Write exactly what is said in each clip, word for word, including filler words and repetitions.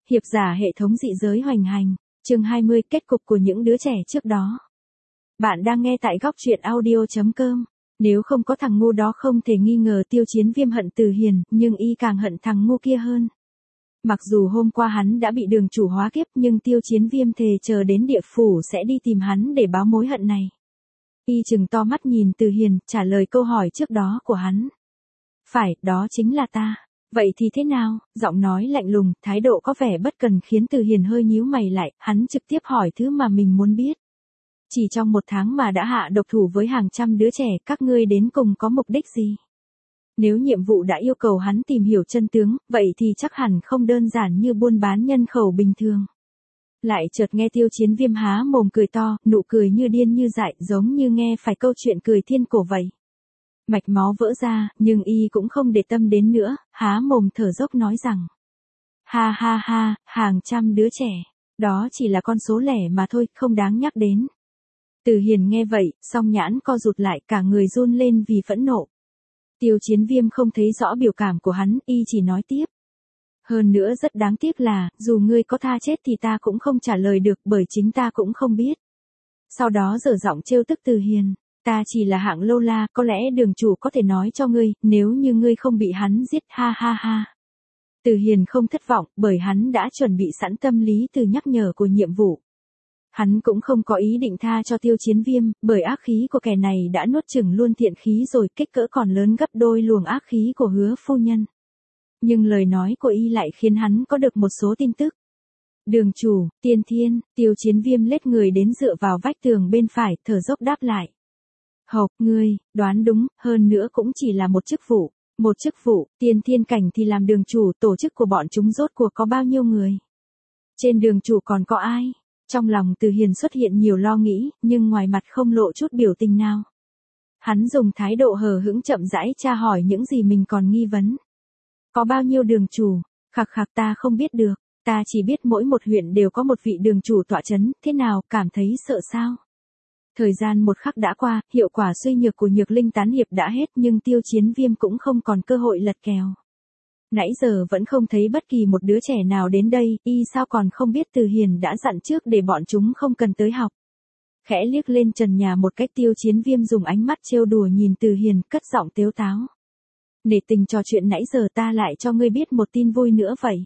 Hiệp giả hệ thống dị giới hoành hành, chương hai mươi kết cục của những đứa trẻ trước đó. Bạn đang nghe tại góc truyện audio chấm com. Nếu không có thằng ngu đó không thể nghi ngờ Tiêu Chiến Viêm hận Từ Hiền, nhưng y càng hận thằng ngu kia hơn. Mặc dù hôm qua hắn đã bị đường chủ hóa kiếp nhưng Tiêu Chiến Viêm thề chờ đến địa phủ sẽ đi tìm hắn để báo mối hận này. Y trừng to mắt nhìn Từ Hiền, trả lời câu hỏi trước đó của hắn. Phải, đó chính là ta. Vậy thì thế nào? Giọng nói lạnh lùng, thái độ có vẻ bất cần khiến Từ Hiền hơi nhíu mày lại, hắn trực tiếp hỏi thứ mà mình muốn biết. Chỉ trong một tháng mà đã hạ độc thủ với hàng trăm đứa trẻ, các ngươi đến cùng có mục đích gì? Nếu nhiệm vụ đã yêu cầu hắn tìm hiểu chân tướng, vậy thì chắc hẳn không đơn giản như buôn bán nhân khẩu bình thường. Lại chợt nghe Tiêu Chiến Viêm há mồm cười to, nụ cười như điên như dại, giống như nghe phải câu chuyện cười thiên cổ vậy. Mạch máu vỡ ra, nhưng y cũng không để tâm đến nữa, há mồm thở dốc nói rằng. Ha ha ha, hàng trăm đứa trẻ, đó chỉ là con số lẻ mà thôi, không đáng nhắc đến. Từ Hiền nghe vậy, song nhãn co rụt lại, cả người run lên vì phẫn nộ. Tiêu Chiến Viêm không thấy rõ biểu cảm của hắn, y chỉ nói tiếp. Hơn nữa rất đáng tiếc là, dù ngươi có tha chết thì ta cũng không trả lời được bởi chính ta cũng không biết. Sau đó giở giọng trêu tức Từ Hiền. Ta chỉ là hạng lâu la, có lẽ đường chủ có thể nói cho ngươi, nếu như ngươi không bị hắn giết, ha ha ha. Từ Hiền không thất vọng, bởi hắn đã chuẩn bị sẵn tâm lý từ nhắc nhở của nhiệm vụ. Hắn cũng không có ý định tha cho Tiêu Chiến Viêm, bởi ác khí của kẻ này đã nuốt chửng luôn thiện khí rồi, kích cỡ còn lớn gấp đôi luồng ác khí của Hứa phu nhân. Nhưng lời nói của y lại khiến hắn có được một số tin tức. Đường chủ, Tiên Thiên, Tiêu Chiến Viêm lết người đến dựa vào vách tường bên phải, thở dốc đáp lại. Hộc, ngươi, đoán đúng, hơn nữa cũng chỉ là một chức vụ. Một chức vụ, tiên thiên cảnh thì làm đường chủ, tổ chức của bọn chúng rốt cuộc có bao nhiêu người? Trên đường chủ còn có ai? Trong lòng Từ Hiền xuất hiện nhiều lo nghĩ, nhưng ngoài mặt không lộ chút biểu tình nào. Hắn dùng thái độ hờ hững chậm rãi tra hỏi những gì mình còn nghi vấn. Có bao nhiêu đường chủ? Khặc khặc ta không biết được, ta chỉ biết mỗi một huyện đều có một vị đường chủ tọa chấn, thế nào, cảm thấy sợ sao? Thời gian một khắc đã qua, hiệu quả suy nhược của Nhược Linh tán hiệp đã hết nhưng Tiêu Chiến Viêm cũng không còn cơ hội lật kèo. Nãy giờ vẫn không thấy bất kỳ một đứa trẻ nào đến đây, y sao còn không biết Từ Hiền đã dặn trước để bọn chúng không cần tới học. Khẽ liếc lên trần nhà một cách, Tiêu Chiến Viêm dùng ánh mắt trêu đùa nhìn Từ Hiền, cất giọng tếu táo. Nể tình trò chuyện nãy giờ ta lại cho ngươi biết một tin vui nữa vậy.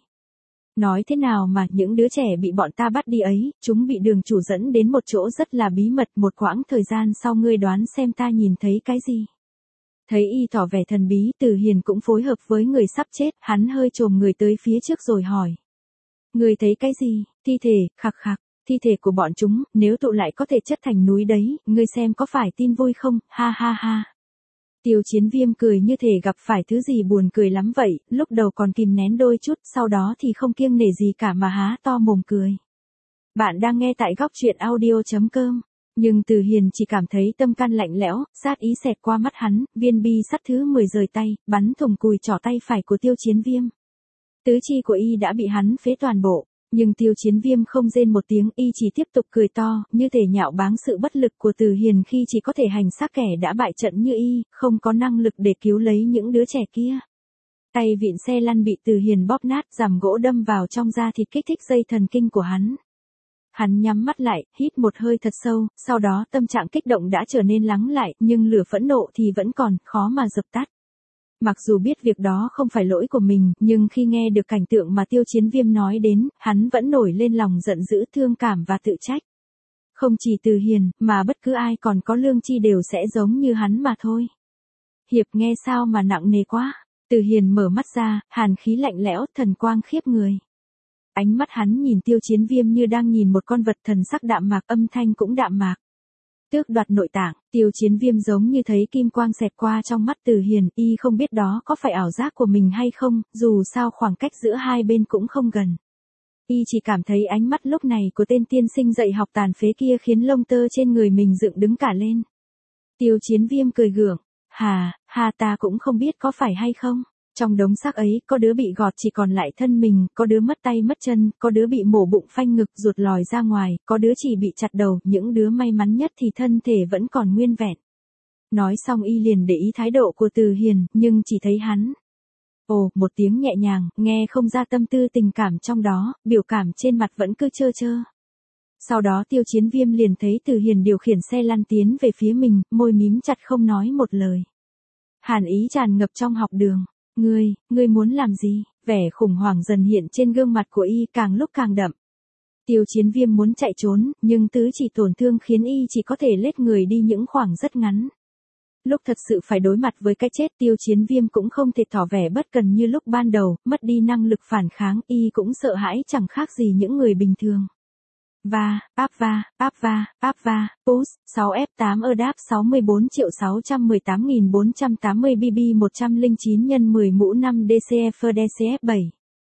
Nói thế nào mà những đứa trẻ bị bọn ta bắt đi ấy, chúng bị đường chủ dẫn đến một chỗ rất là bí mật, một quãng thời gian sau ngươi đoán xem ta nhìn thấy cái gì. Thấy y tỏ vẻ thần bí, Từ Hiền cũng phối hợp với người sắp chết, hắn hơi chồm người tới phía trước rồi hỏi. Ngươi thấy cái gì? Thi thể, khặc khặc, thi thể của bọn chúng, nếu tụ lại có thể chất thành núi đấy, ngươi xem có phải tin vui không, ha ha ha. Tiêu Chiến Viêm cười như thể gặp phải thứ gì buồn cười lắm vậy, lúc đầu còn kìm nén đôi chút, sau đó thì không kiêng nể gì cả mà há to mồm cười. Bạn đang nghe tại góc truyện audio chấm com, nhưng Từ Hiền chỉ cảm thấy tâm can lạnh lẽo, sát ý xẹt qua mắt hắn, viên bi sắt thứ mười rời tay, bắn thủng cùi trỏ tay phải của Tiêu Chiến Viêm. Tứ chi của y đã bị hắn phế toàn bộ. Nhưng Tiêu Chiến Viêm không rên một tiếng, y chỉ tiếp tục cười to, như thể nhạo báng sự bất lực của Từ Hiền khi chỉ có thể hành xác kẻ đã bại trận như y, không có năng lực để cứu lấy những đứa trẻ kia. Tay vịn xe lăn bị Từ Hiền bóp nát, rằm gỗ đâm vào trong da thịt kích thích dây thần kinh của hắn. Hắn nhắm mắt lại, hít một hơi thật sâu, sau đó tâm trạng kích động đã trở nên lắng lại, nhưng lửa phẫn nộ thì vẫn còn, khó mà dập tắt. Mặc dù biết việc đó không phải lỗi của mình, nhưng khi nghe được cảnh tượng mà Tiêu Chiến Viêm nói đến, hắn vẫn nổi lên lòng giận dữ, thương cảm và tự trách. Không chỉ Từ Hiền, mà bất cứ ai còn có lương tri đều sẽ giống như hắn mà thôi. Hiệp nghe sao mà nặng nề quá. Từ Hiền mở mắt ra, hàn khí lạnh lẽo, thần quang khiếp người. Ánh mắt hắn nhìn Tiêu Chiến Viêm như đang nhìn một con vật, thần sắc đạm mạc, âm thanh cũng đạm mạc. Tước đoạt nội tạng, Tiêu Chiến Viêm giống như thấy kim quang xẹt qua trong mắt Từ Hiền, y không biết đó có phải ảo giác của mình hay không, dù sao khoảng cách giữa hai bên cũng không gần. Y chỉ cảm thấy ánh mắt lúc này của tên tiên sinh dạy học tàn phế kia khiến lông tơ trên người mình dựng đứng cả lên. Tiêu Chiến Viêm cười gượng, hà, hà ta cũng không biết có phải hay không. Trong đống xác ấy, có đứa bị gọt chỉ còn lại thân mình, có đứa mất tay mất chân, có đứa bị mổ bụng phanh ngực ruột lòi ra ngoài, có đứa chỉ bị chặt đầu, những đứa may mắn nhất thì thân thể vẫn còn nguyên vẹn. Nói xong y liền để ý thái độ của Từ Hiền, nhưng chỉ thấy hắn. Ồ, một tiếng nhẹ nhàng, nghe không ra tâm tư tình cảm trong đó, biểu cảm trên mặt vẫn cứ trơ trơ. Sau đó Tiêu Chiến Viêm liền thấy Từ Hiền điều khiển xe lăn tiến về phía mình, môi mím chặt không nói một lời. Hàn ý tràn ngập trong học đường. Ngươi, ngươi muốn làm gì? Vẻ khủng hoảng dần hiện trên gương mặt của y càng lúc càng đậm. Tiêu Chiến Viêm muốn chạy trốn, nhưng tứ chỉ tổn thương khiến y chỉ có thể lết người đi những khoảng rất ngắn. Lúc thật sự phải đối mặt với cái chết, Tiêu Chiến Viêm cũng không thể tỏ vẻ bất cần như lúc ban đầu, mất đi năng lực phản kháng, y cũng sợ hãi chẳng khác gì những người bình thường. Va, áp va, áp va, áp va, push, sáu F tám ơ đáp sáu mươi bốn triệu sáu trăm mười tám nghìn bốn trăm tám mươi B B một trăm lẻ chín nhân mười mũ năm D C F D C F bảy.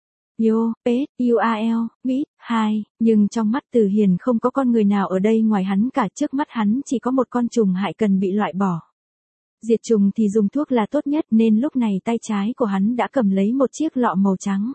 Yo, P, U A L, Mỹ, hai, nhưng trong mắt Từ Hiền không có con người nào ở đây ngoài hắn cả, trước mắt hắn chỉ có một con trùng hại cần bị loại bỏ. Diệt trùng thì dùng thuốc là tốt nhất nên lúc này tay trái của hắn đã cầm lấy một chiếc lọ màu trắng.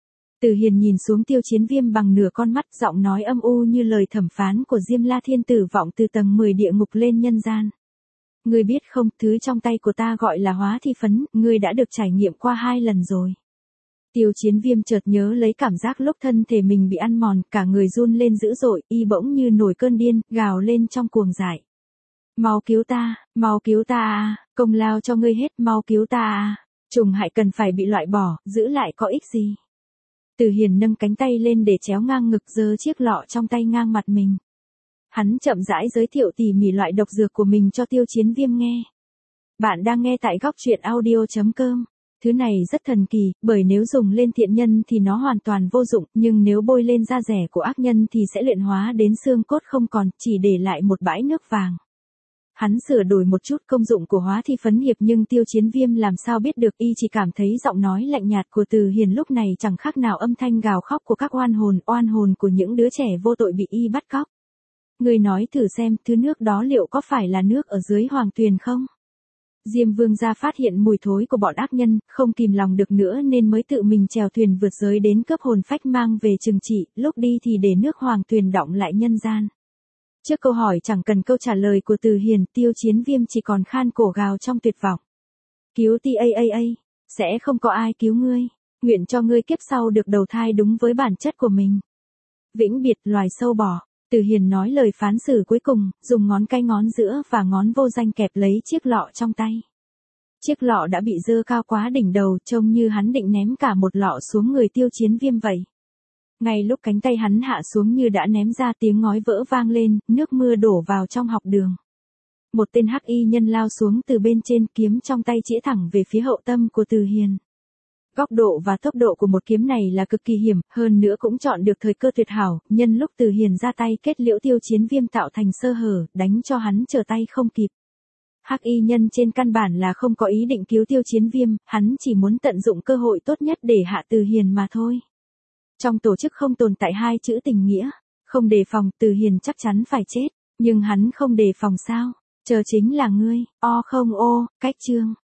Từ Hiền nhìn xuống Tiêu Chiến Viêm bằng nửa con mắt, giọng nói âm u như lời thẩm phán của Diêm La Thiên Tử vọng từ tầng mười địa ngục lên nhân gian. Ngươi biết không, thứ trong tay của ta gọi là hóa thi phấn, ngươi đã được trải nghiệm qua hai lần rồi. Tiêu Chiến Viêm chợt nhớ lấy cảm giác lúc thân thể mình bị ăn mòn, cả người run lên dữ dội, y bỗng như nổi cơn điên, gào lên trong cuồng dại. Mau cứu ta, mau cứu ta à, công lao cho ngươi hết, mau cứu ta à, trùng hại cần phải bị loại bỏ, giữ lại có ích gì. Từ Hiền nâng cánh tay lên để chéo ngang ngực, giơ chiếc lọ trong tay ngang mặt mình. Hắn chậm rãi giới thiệu tỉ mỉ loại độc dược của mình cho Tiêu Chiến Viêm nghe. Bạn đang nghe tại góc truyện audio chấm com. Thứ này rất thần kỳ, bởi nếu dùng lên thiện nhân thì nó hoàn toàn vô dụng, nhưng nếu bôi lên da rẻ của ác nhân thì sẽ luyện hóa đến xương cốt không còn, chỉ để lại một bãi nước vàng. Hắn sửa đổi một chút công dụng của hóa thi phấn hiệp, nhưng Tiêu Chiến Viêm làm sao biết được, y chỉ cảm thấy giọng nói lạnh nhạt của Từ Hiền lúc này chẳng khác nào âm thanh gào khóc của các oan hồn, oan hồn của những đứa trẻ vô tội bị y bắt cóc. Ngươi nói thử xem, thứ nước đó liệu có phải là nước ở dưới Hoàng Tuyền không? Diêm Vương gia phát hiện mùi thối của bọn ác nhân, không kìm lòng được nữa nên mới tự mình chèo thuyền vượt giới đến cướp hồn phách mang về trừng trị, lúc đi thì để nước Hoàng Tuyền đọng lại nhân gian. Trước câu hỏi chẳng cần câu trả lời của Từ Hiền, Tiêu Chiến Viêm chỉ còn khan cổ gào trong tuyệt vọng. Cứu ti a a a, sẽ không có ai cứu ngươi, nguyện cho ngươi kiếp sau được đầu thai đúng với bản chất của mình. Vĩnh biệt loài sâu bọ. Từ Hiền nói lời phán xử cuối cùng, dùng ngón cái ngón giữa và ngón vô danh kẹp lấy chiếc lọ trong tay. Chiếc lọ đã bị dơ cao quá đỉnh đầu, trông như hắn định ném cả một lọ xuống người Tiêu Chiến Viêm vậy. Ngay lúc cánh tay hắn hạ xuống như đã ném ra, tiếng ngói vỡ vang lên, nước mưa đổ vào trong học đường. Một tên hắc y nhân lao xuống từ bên trên, kiếm trong tay chĩa thẳng về phía hậu tâm của Từ Hiền. Góc độ và tốc độ của một kiếm này là cực kỳ hiểm, hơn nữa cũng chọn được thời cơ tuyệt hảo, nhân lúc Từ Hiền ra tay kết liễu Tiêu Chiến Viêm tạo thành sơ hở, đánh cho hắn trở tay không kịp. Hắc y nhân trên căn bản là không có ý định cứu Tiêu Chiến Viêm, hắn chỉ muốn tận dụng cơ hội tốt nhất để hạ Từ Hiền mà thôi. Trong tổ chức không tồn tại hai chữ tình nghĩa, không đề phòng Từ Hiền chắc chắn phải chết, nhưng hắn không đề phòng sao? Chờ chính là ngươi, o không ô, cách chương.